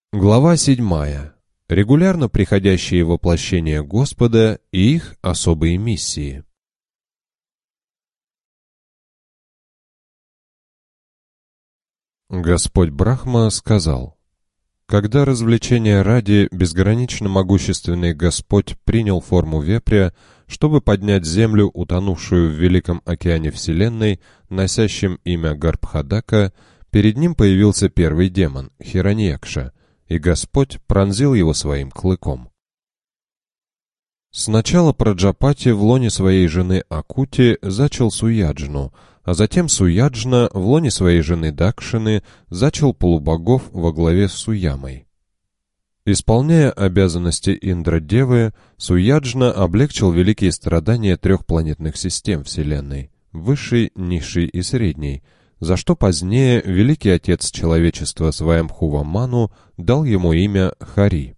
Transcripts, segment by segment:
Глава 7. Регулярно приходящие воплощения Господа и их особые миссии. Господь Брахма сказал: «Когда развлечения ради безгранично могущественный Господь принял форму вепря, чтобы поднять землю, утонувшую в великом океане Вселенной, носящем имя Гарбхадака, перед ним появился первый демон, Хираньякша, и Господь пронзил его своим клыком. Сначала Праджапати в лоне своей жены Акути зачал Суяджну, а затем Суяджна в лоне своей жены Дакшины зачал полубогов во главе с Суямой. Исполняя обязанности Индра-девы, Суяджна облегчил великие страдания трех планетных систем Вселенной — высшей, низшей и средней, за что позднее великий отец человечества Сваямбхува Ману дал ему имя Хари.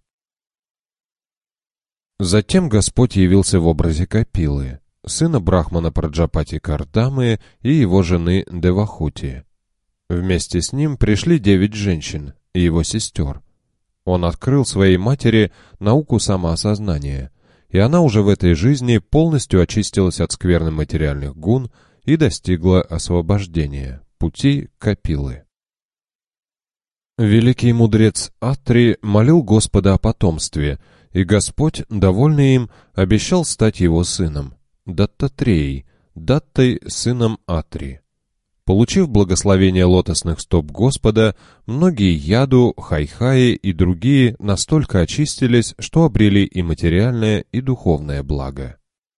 Затем Господь явился в образе Капилы, сына Брахмана Праджапати Кардамы и его жены Девахути. Вместе с ним пришли 9 женщин и его сестер. Он открыл своей матери науку самоосознания, и она уже в этой жизни полностью очистилась от скверны материальных гун и достигла освобождения, пути Капилы. Великий мудрец Атри молил Господа о потомстве, и Господь, довольный им, обещал стать его сыном, Даттатреей, Даттой сыном Атри. Получив благословение лотосных стоп Господа, многие яду, хайхаи и другие настолько очистились, что обрели и материальное, и духовное благо.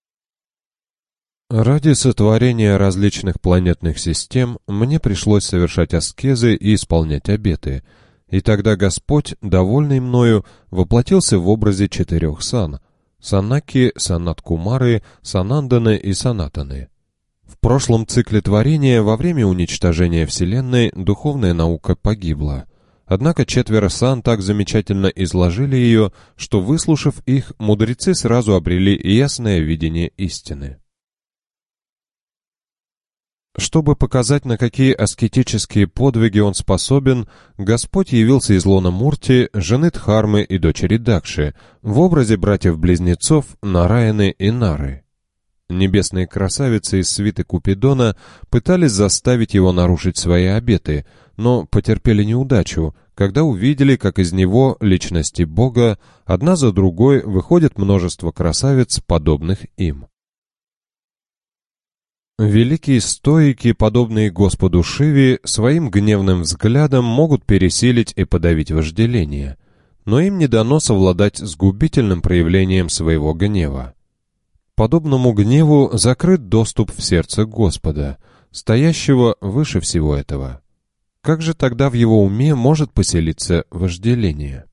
Ради сотворения различных планетных систем мне пришлось совершать аскезы и исполнять обеты, и тогда Господь, довольный мною, воплотился в образе 4 сан — Санаки, Санат-Кумары, Сананданы и Санатаны. В прошлом цикле творения, во время уничтожения Вселенной, духовная наука погибла. Однако 4 сан так замечательно изложили ее, что, выслушав их, мудрецы сразу обрели ясное видение истины. Чтобы показать, на какие аскетические подвиги он способен, Господь явился из лона Мурти, жены Дхармы и дочери Дакши, в образе братьев-близнецов Нараяны и Нары. Небесные красавицы из свиты Купидона пытались заставить его нарушить свои обеты, но потерпели неудачу, когда увидели, как из него, личности Бога, одна за другой выходит множество красавиц, подобных им. Великие стоики, подобные Господу Шиве, своим гневным взглядом могут пересилить и подавить вожделение, но им не дано совладать с губительным проявлением своего гнева. Подобному гневу закрыт доступ в сердце Господа, стоящего выше всего этого. Как же тогда в его уме может поселиться вожделение?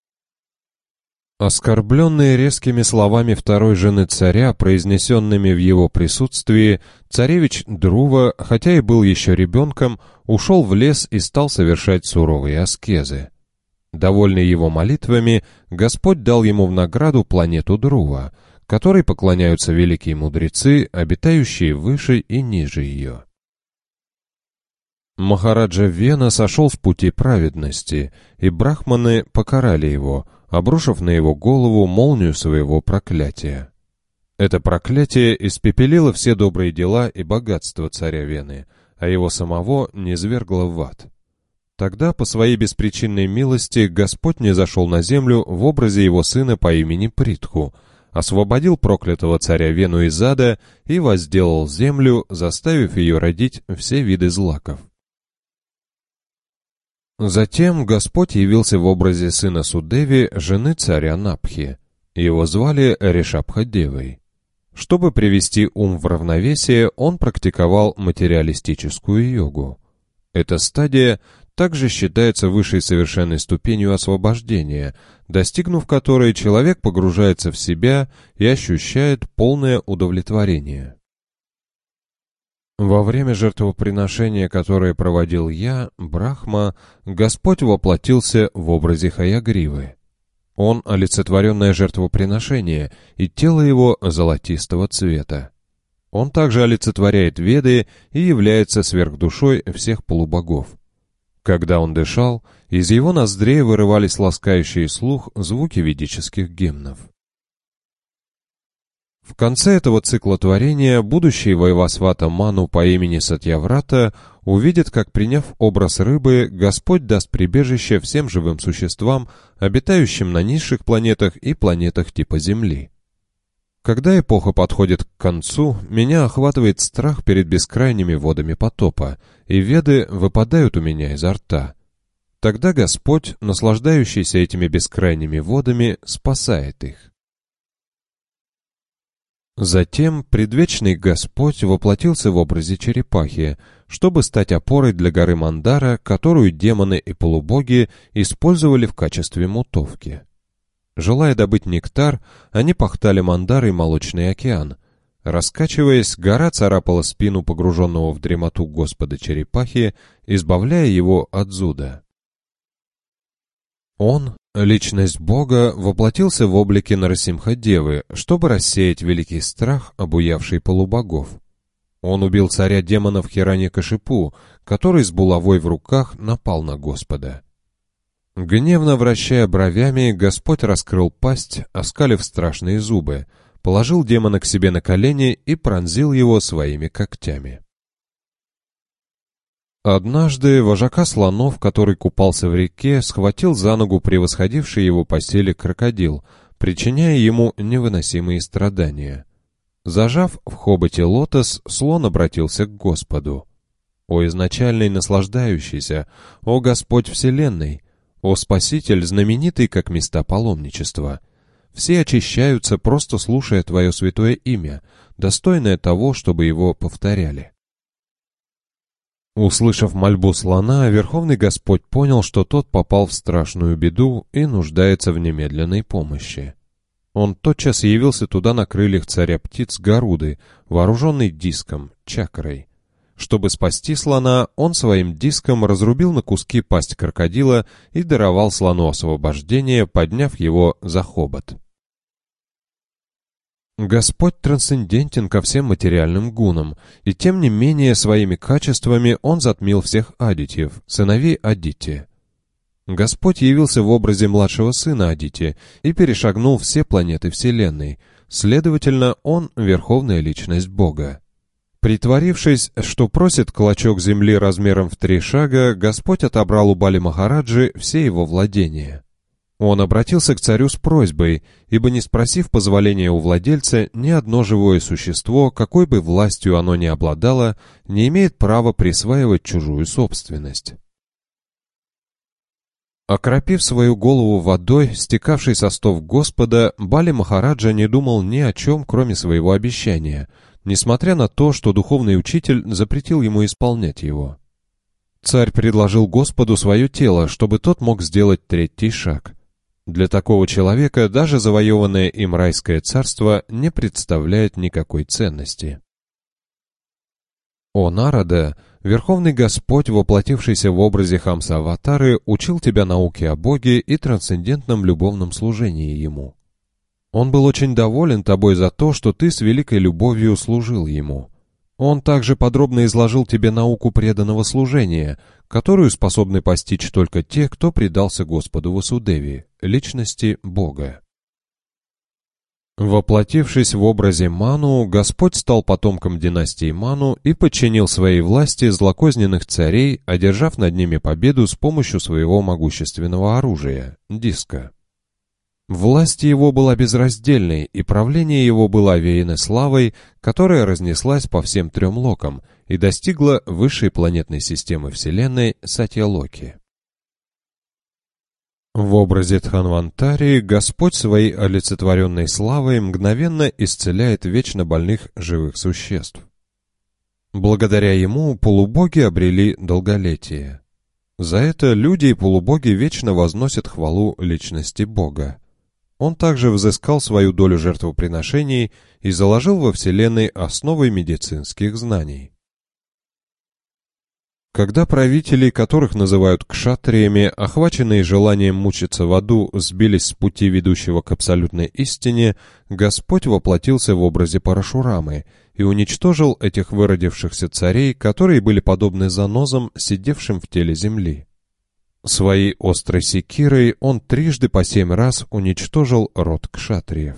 Оскорбленный резкими словами второй жены царя, произнесенными в его присутствии, царевич Друва, хотя и был еще ребенком, ушел в лес и стал совершать суровые аскезы. Довольный его молитвами, Господь дал ему в награду планету Друва, которой поклоняются великие мудрецы, обитающие выше и ниже ее. Махараджа Вена сошел с пути праведности, и брахманы покарали его, обрушив на его голову молнию своего проклятия. Это проклятие испепелило все добрые дела и богатства царя Вены, а его самого низвергло в ад. Тогда, по своей беспричинной милости, Господь низошел на землю в образе его сына по имени Притху, освободил проклятого царя Вену из ада и возделал землю, заставив ее родить все виды злаков. Затем Господь явился в образе сына Судеви, жены царя Напхи. Его звали Ришабха-девой. Чтобы привести ум в равновесие, он практиковал материалистическую йогу. Эта стадия также считается высшей совершенной ступенью освобождения, достигнув которой человек погружается в себя и ощущает полное удовлетворение. Во время жертвоприношения, которое проводил я, Брахма, Господь воплотился в образе Хаягривы. Он — олицетворенное жертвоприношение, и тело его золотистого цвета. Он также олицетворяет Веды и является сверхдушой всех полубогов. Когда он дышал, из его ноздрей вырывались ласкающие слух звуки ведических гимнов. В конце этого цикла творения будущий Вайвасвата Ману по имени Сатьяврата увидит, как, приняв образ рыбы, Господь даст прибежище всем живым существам, обитающим на низших планетах и планетах типа Земли. Когда эпоха подходит к концу, меня охватывает страх перед бескрайними водами потопа, и веды выпадают у меня изо рта. Тогда Господь, наслаждающийся этими бескрайними водами, спасает их. Затем предвечный Господь воплотился в образе черепахи, чтобы стать опорой для горы Мандара, которую демоны и полубоги использовали в качестве мутовки. Желая добыть нектар, они пахтали Мандар и Молочный океан. Раскачиваясь, гора царапала спину погруженного в дремоту Господа черепахи, избавляя его от зуда. Он, личность Бога, воплотился в облике Нарасимха-девы, чтобы рассеять великий страх, обуявший полубогов. Он убил царя демонов Хирanyакашипу, который с булавой в руках напал на Господа. Гневно вращая бровями, Господь раскрыл пасть, оскалив страшные зубы, положил демона к себе на колени и пронзил его своими когтями. Однажды вожака слонов, который купался в реке, схватил за ногу превосходивший его по силе крокодил, причиняя ему невыносимые страдания. Зажав в хоботе лотос, слон обратился к Господу. «О изначальный наслаждающийся, о Господь Вселенной, о Спаситель, знаменитый как места паломничества! Все очищаются, просто слушая Твое святое имя, достойное того, чтобы его повторяли». Услышав мольбу слона, Верховный Господь понял, что тот попал в страшную беду и нуждается в немедленной помощи. Он тотчас явился туда на крыльях царя птиц Гаруды, вооруженный диском, чакрой. Чтобы спасти слона, он своим диском разрубил на куски пасть крокодила и даровал слону освобождение, подняв его за хобот. Господь трансцендентен ко всем материальным гунам, и тем не менее своими качествами Он затмил всех адитьев, сыновей Адити. Господь явился в образе младшего сына Адити и перешагнул все планеты Вселенной, следовательно, Он — верховная личность Бога. Притворившись, что просит клочок земли размером в 3 шага, Господь отобрал у Бали Махараджи все его владения. Он обратился к царю с просьбой, ибо, не спросив позволения у владельца, ни одно живое существо, какой бы властью оно ни обладало, не имеет права присваивать чужую собственность. Окропив свою голову водой, стекавшей со стов Господа, Бали Махараджа не думал ни о чем, кроме своего обещания, несмотря на то, что духовный учитель запретил ему исполнять его. Царь предложил Господу свое тело, чтобы тот мог сделать 3-й шаг. Для такого человека даже завоеванное им райское царство не представляет никакой ценности. О Нарада, Верховный Господь, воплотившийся в образе Хамса-аватары, учил тебя науке о Боге и трансцендентном любовном служении Ему. Он был очень доволен тобой за то, что ты с великой любовью служил Ему. Он также подробно изложил тебе науку преданного служения, которую способны постичь только те, кто предался Господу Васудеви, личности Бога. Воплотившись в образе Ману, Господь стал потомком династии Ману и подчинил своей власти злокозненных царей, одержав над ними победу с помощью своего могущественного оружия — диска. Власть его была безраздельной, и правление его было овеяно славой, которая разнеслась по всем 3 локам и достигла высшей планетной системы Вселенной Сатья-Локи. В образе Дханвантари Господь своей олицетворенной славой мгновенно исцеляет вечно больных живых существ. Благодаря ему полубоги обрели долголетие. За это люди и полубоги вечно возносят хвалу личности Бога. Он также взыскал свою долю жертвоприношений и заложил во Вселенной основы медицинских знаний. Когда правители, которых называют кшатриями, охваченные желанием мучиться в аду, сбились с пути, ведущего к абсолютной истине, Господь воплотился в образе Парашурамы и уничтожил этих выродившихся царей, которые были подобны занозам, сидевшим в теле земли. Своей острой секирой он трижды по 7 раз уничтожил род кшатриев.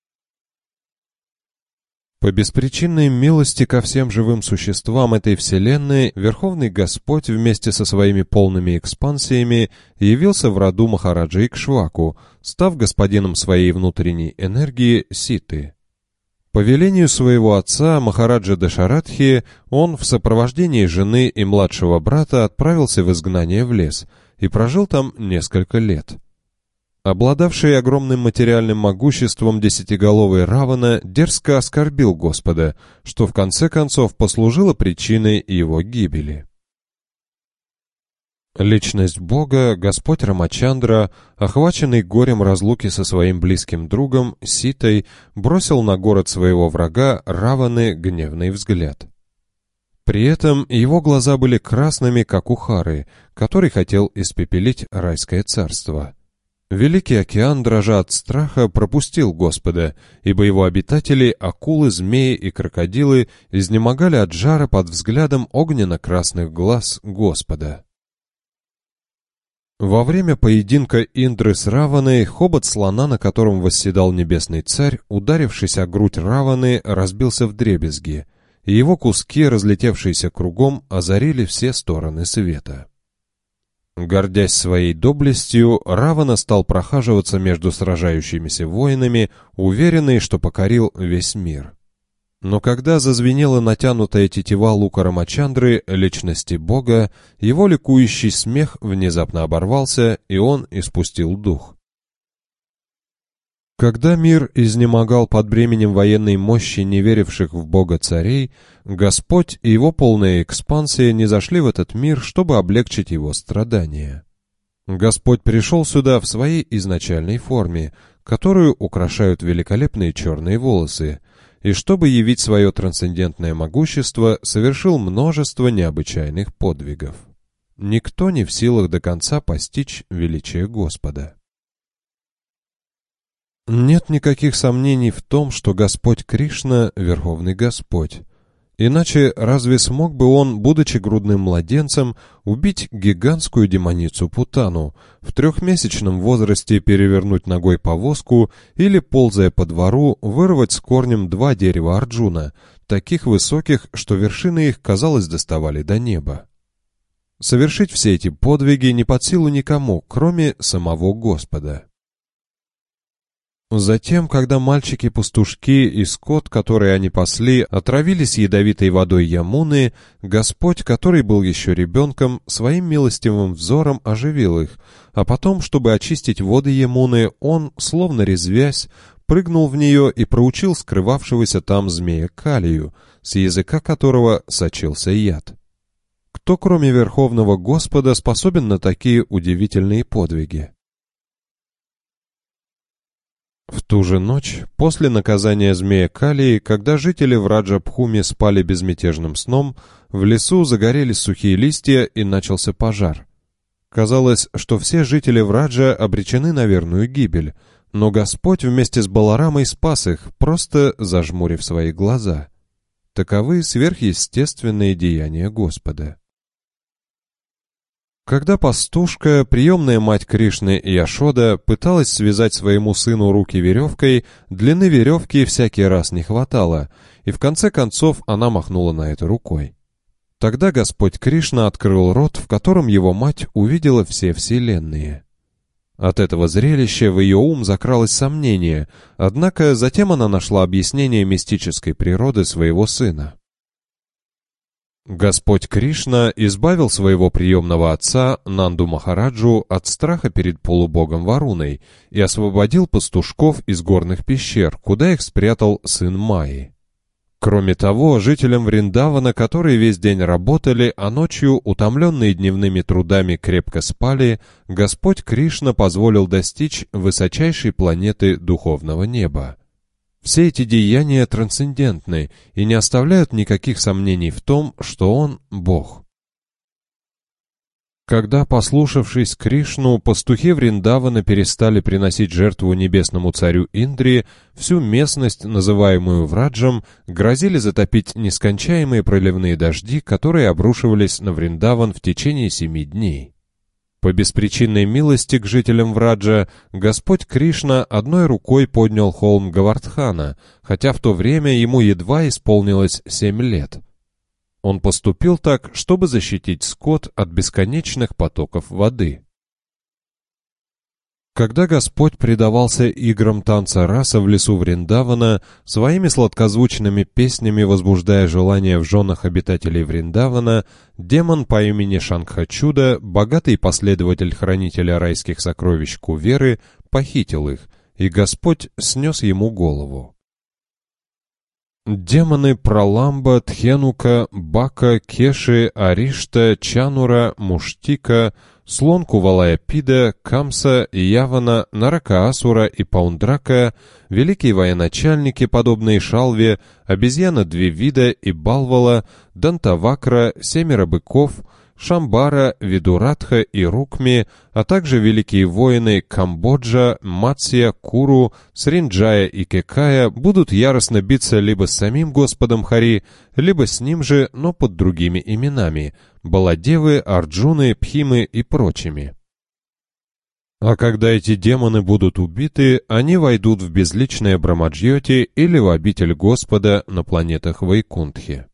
По беспричинной милости ко всем живым существам этой вселенной Верховный Господь вместе со своими полными экспансиями явился в роду Махараджа Икшваку, став господином своей внутренней энергии Ситы. По велению своего отца Махараджа Дашаратхи он в сопровождении жены и младшего брата отправился в изгнание в лес и прожил там несколько лет. Обладавший огромным материальным могуществом десятиголовый Равана дерзко оскорбил Господа, что в конце концов послужило причиной его гибели. Личность Бога, Господь Рамачандра, охваченный горем разлуки со своим близким другом Ситой, бросил на город своего врага Раваны гневный взгляд. При этом его глаза были красными, как у Хары, который хотел испепелить райское царство. Великий океан, дрожа от страха, пропустил Господа, ибо его обитатели, акулы, змеи и крокодилы, изнемогали от жара под взглядом огненно-красных глаз Господа. Во время поединка Индры с Раваной, хобот слона, на котором восседал небесный царь, ударившись о грудь Раваны, разбился вдребезги, и его куски, разлетевшиеся кругом, озарили все стороны света. Гордясь своей доблестью, Равана стал прохаживаться между сражающимися воинами, уверенный, что покорил весь мир. Но когда зазвенела натянутая тетива лука Рамачандры, личности Бога, его ликующий смех внезапно оборвался, и он испустил дух. Когда мир изнемогал под бременем военной мощи неверивших в Бога царей, Господь и его полная экспансия низошли в этот мир, чтобы облегчить его страдания. Господь пришел сюда в своей изначальной форме, которую украшают великолепные черные волосы, и чтобы явить свое трансцендентное могущество, совершил множество необычайных подвигов. Никто не в силах до конца постичь величие Господа. Нет никаких сомнений в том, что Господь Кришна — Верховный Господь. Иначе разве смог бы он, будучи грудным младенцем, убить гигантскую демоницу Путану, в 3-месячном возрасте перевернуть ногой повозку или, ползая по двору, вырвать с корнем 2 дерева Арджуна, таких высоких, что вершины их, казалось, доставали до неба? Совершить все эти подвиги не под силу никому, кроме самого Господа. Затем, когда мальчики-пастушки и скот, которые они пасли, отравились ядовитой водой Ямуны, Господь, который был еще ребенком, своим милостивым взором оживил их, а потом, чтобы очистить воды Ямуны, он, словно резвясь, прыгнул в нее и проучил скрывавшегося там змея Калию, с языка которого сочился яд. Кто, кроме Верховного Господа, способен на такие удивительные подвиги? В ту же ночь, после наказания змея Калии, когда жители Враджа-Бхуми спали безмятежным сном, в лесу загорелись сухие листья и начался пожар. Казалось, что все жители Враджа обречены на верную гибель, но Господь вместе с Баларамой спас их, просто зажмурив свои глаза. Таковы сверхъестественные деяния Господа. Когда пастушка, приемная мать Кришны Яшода, пыталась связать своему сыну руки веревкой, длины веревки всякий раз не хватало, и в конце концов она махнула на это рукой. Тогда Господь Кришна открыл рот, в котором его мать увидела все вселенные. От этого зрелища в ее ум закралось сомнение, однако затем она нашла объяснение мистической природы своего сына. Господь Кришна избавил своего приемного отца Нанду Махараджу от страха перед полубогом Варуной и освободил пастушков из горных пещер, куда их спрятал сын Майи. Кроме того, жителям Вриндавана, которые весь день работали, а ночью, утомленные дневными трудами, крепко спали, Господь Кришна позволил достичь высочайшей планеты духовного неба. Все эти деяния трансцендентны и не оставляют никаких сомнений в том, что Он — Бог. Когда, послушавшись Кришну, пастухи Вриндавана перестали приносить жертву небесному царю Индри, всю местность, называемую Враджем, грозили затопить нескончаемые проливные дожди, которые обрушивались на Вриндаван в течение 7 дней. По беспричинной милости к жителям Враджа Господь Кришна одной рукой поднял холм Гавардхана, хотя в то время ему едва исполнилось 7 лет. Он поступил так, чтобы защитить скот от бесконечных потоков воды. Когда Господь предавался играм танца раса в лесу Вриндавана, своими сладкозвучными песнями возбуждая желание в женах обитателей Вриндавана, демон по имени Шанкхачуда, богатый последователь хранителя райских сокровищ Куверы, похитил их, и Господь снес ему голову. Демоны Праламба, Тхенука, Бака, Кеши, Аришта, Чанура, Муштика, слон Кувалая-Пида, Камса, Явана, Наракаасура и Паундрака, великие военачальники, подобные Шалве, обезьяна Двивида и Балвала, Дантавакра, 7 быков, Шамбара, Видуратха и Рукми, а также великие воины Камбоджа, Матсия, Куру, Сринджая и Кекая будут яростно биться либо с самим Господом Хари, либо с ним же, но под другими именами – Баладевы, Арджуны, Пхимы и прочими. А когда эти демоны будут убиты, они войдут в безличное Брамаджьоти или в обитель Господа на планетах Вайкунтхи.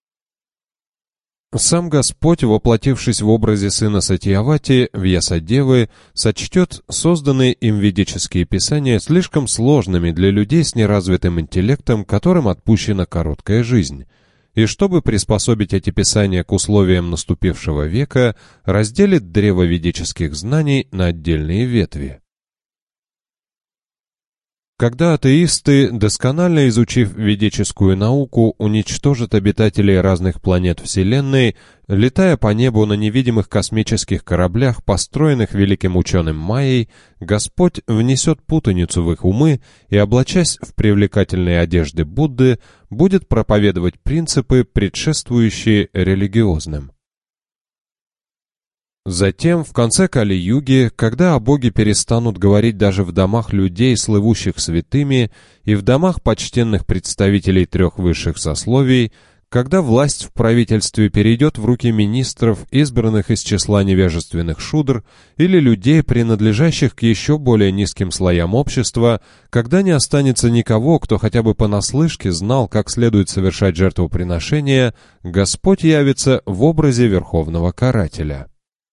Сам Господь, воплотившись в образе сына Сатьявати, Вьясадевы, сочтет созданные им ведические писания слишком сложными для людей с неразвитым интеллектом, которым отпущена короткая жизнь. И чтобы приспособить эти писания к условиям наступившего века, разделит древо ведических знаний на отдельные ветви. Когда атеисты, досконально изучив ведическую науку, уничтожат обитателей разных планет Вселенной, летая по небу на невидимых космических кораблях, построенных великим ученым Майей, Господь внесет путаницу в их умы и, облачась в привлекательные одежды Будды, будет проповедовать принципы, предшествующие религиозным. Затем, в конце Кали-юги, когда о Боге перестанут говорить даже в домах людей, слывущих святыми, и в домах почтенных представителей 3 высших сословий, когда власть в правительстве перейдет в руки министров, избранных из числа невежественных шудр, или людей, принадлежащих к еще более низким слоям общества, когда не останется никого, кто хотя бы понаслышке знал, как следует совершать жертвоприношения, Господь явится в образе Верховного Карателя.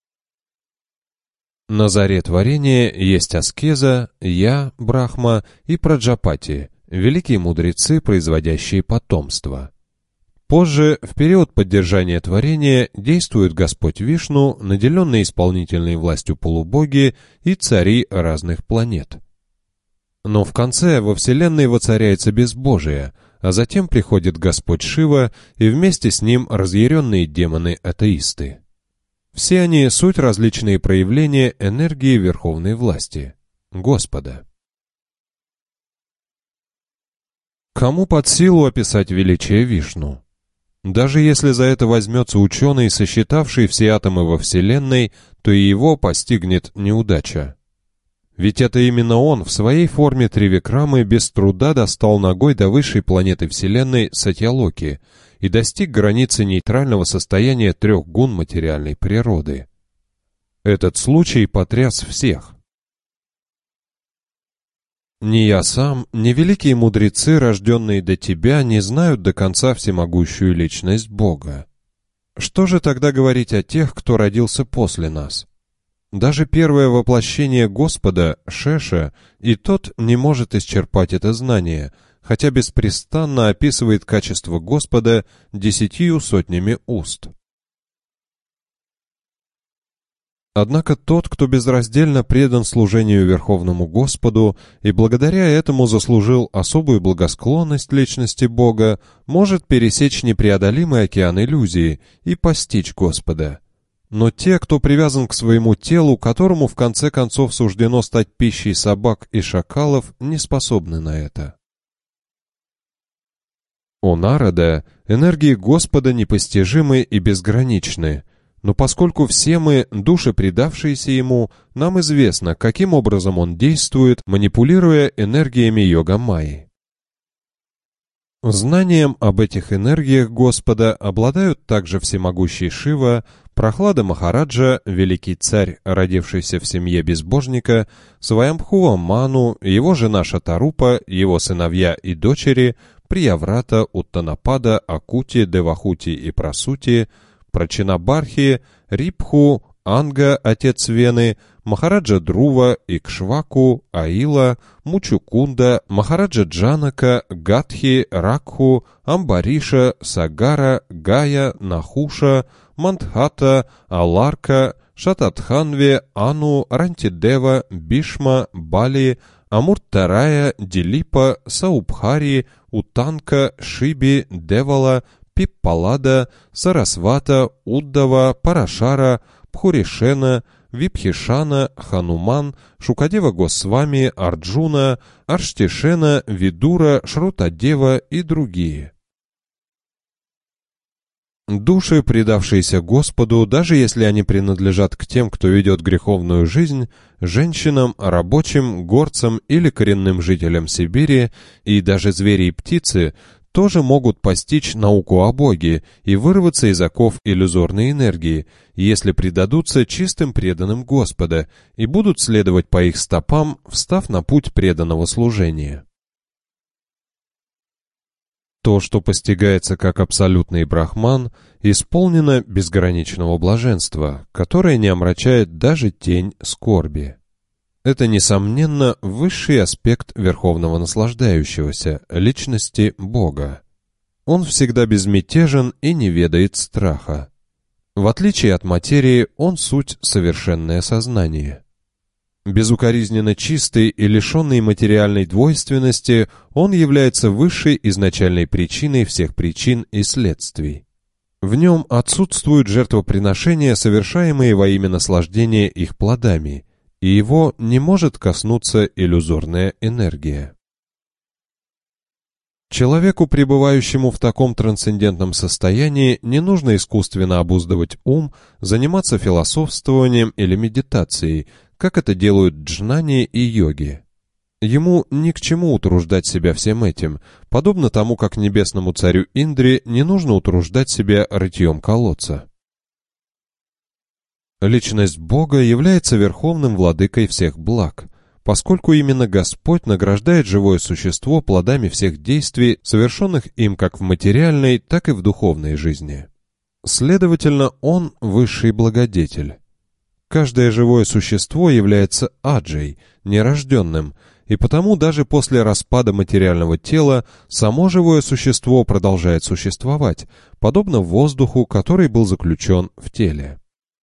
На заре творения есть аскеза, я, Брахма, и Праджапати, великие мудрецы, производящие потомство. Позже, в период поддержания творения, действует Господь Вишну, наделенный исполнительной властью полубоги и цари разных планет. Но в конце во Вселенной воцаряется безбожие, а затем приходит Господь Шива и вместе с ним разъяренные демоны-атеисты. Все они — суть различные проявления энергии верховной власти, Господа. Кому под силу описать величие Вишну? Даже если за это возьмется ученый, сосчитавший все атомы во Вселенной, то и его постигнет неудача. Ведь это именно он в своей форме Тривикрамы без труда достал ногой до высшей планеты Вселенной Сатьялоки и достиг границы нейтрального состояния 3 гун материальной природы. Этот случай потряс всех. Ни я сам, ни великие мудрецы, рожденные до тебя, не знают до конца всемогущую личность Бога. Что же тогда говорить о тех, кто родился после нас? Даже первое воплощение Господа, Шеша, и тот не может исчерпать это знание, хотя беспрестанно описывает качество Господа 10 сотнями уст. Однако тот, кто безраздельно предан служению Верховному Господу и благодаря этому заслужил особую благосклонность личности Бога, может пересечь непреодолимый океан иллюзии и постичь Господа. Но те, кто привязан к своему телу, которому в конце концов суждено стать пищей собак и шакалов, не способны на это. У Нарада энергии Господа непостижимы и безграничны, но поскольку все мы, души, предавшиеся Ему, нам известно, каким образом Он действует, манипулируя энергиями йога-майи. Знанием об этих энергиях Господа обладают также всемогущий Шива, Прохлада Махараджа, великий царь, родившийся в семье безбожника, Сваямбхува Ману, его жена Шатарупа, его сыновья и дочери, Прияврата, Уттанапада, Акути, Девахути и Прасути, Прачинабархи, Рипху, Анга, отец Вены, Махараджа Друва, Икшваку, Аила, Мучукунда, Махараджа Джанака, Гатхи, Ракху, Амбариша, Сагара, Гая, Нахуша, Мандхата, Аларка, Шататханве, Ану, Рантидева, Бишма, Бали, Амуртарая, Дилипа, Саубхари, Утанка, Шиби, Девала, Пиппалада, Сарасвата, Уддава, Парашара, Пхуришена, Випхишана, Хануман, Шукадева Госвами, Арджуна, Арштишена, Видура, Шрутадева и другие. Души, предавшиеся Господу, даже если они принадлежат к тем, кто ведет греховную жизнь, женщинам, рабочим, горцам или коренным жителям Сибири, и даже звери и птицы, тоже могут постичь науку о Боге и вырваться из оков иллюзорной энергии, если предадутся чистым преданным Господа и будут следовать по их стопам, встав на путь преданного служения. То, что постигается как абсолютный брахман, исполнено безграничного блаженства, которое не омрачает даже тень скорби. Это, несомненно, высший аспект верховного наслаждающегося, личности Бога. Он всегда безмятежен и не ведает страха. В отличие от материи, он суть совершенное сознание. Безукоризненно чистый и лишенный материальной двойственности, он является высшей изначальной причиной всех причин и следствий. В нем отсутствуют жертвоприношения, совершаемые во имя наслаждения их плодами, и его не может коснуться иллюзорная энергия. Человеку, пребывающему в таком трансцендентном состоянии, не нужно искусственно обуздывать ум, заниматься философствованием или медитацией, как это делают джнани и йоги. Ему ни к чему утруждать себя всем этим, подобно тому, как небесному царю Индре не нужно утруждать себя рытьем колодца. Личность Бога является верховным владыкой всех благ, поскольку именно Господь награждает живое существо плодами всех действий, совершенных им как в материальной, так и в духовной жизни. Следовательно, Он – высший благодетель. Каждое живое существо является аджей, нерожденным, и потому даже после распада материального тела само живое существо продолжает существовать, подобно воздуху, который был заключен в теле.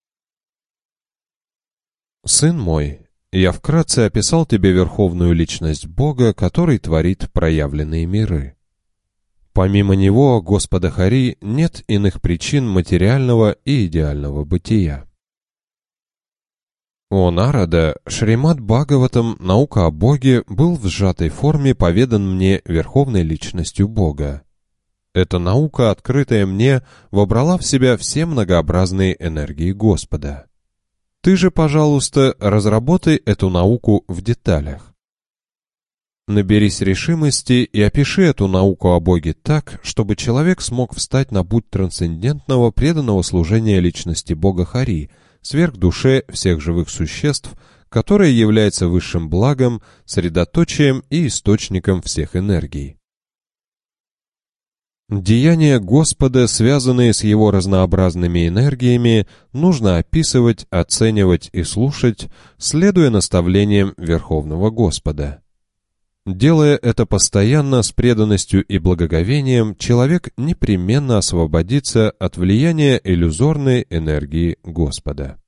Сын мой, я вкратце описал тебе верховную личность Бога, который творит проявленные миры. Помимо Него, Господа Хари, нет иных причин материального и идеального бытия. О Нарада, Шримад Бхагаватам, наука о Боге, был в сжатой форме поведан мне верховной личностью Бога. Эта наука, открытая мне, вобрала в себя все многообразные энергии Господа. Ты же, пожалуйста, разработай эту науку в деталях. Наберись решимости и опиши эту науку о Боге так, чтобы человек смог встать на путь трансцендентного преданного служения личности Бога Хари, сверхдуше всех живых существ, которая является высшим благом, средоточием и источником всех энергий. Деяния Господа, связанные с Его разнообразными энергиями, нужно описывать, оценивать и слушать, следуя наставлениям Верховного Господа. Делая это постоянно с преданностью и благоговением, человек непременно освободится от влияния иллюзорной энергии Господа.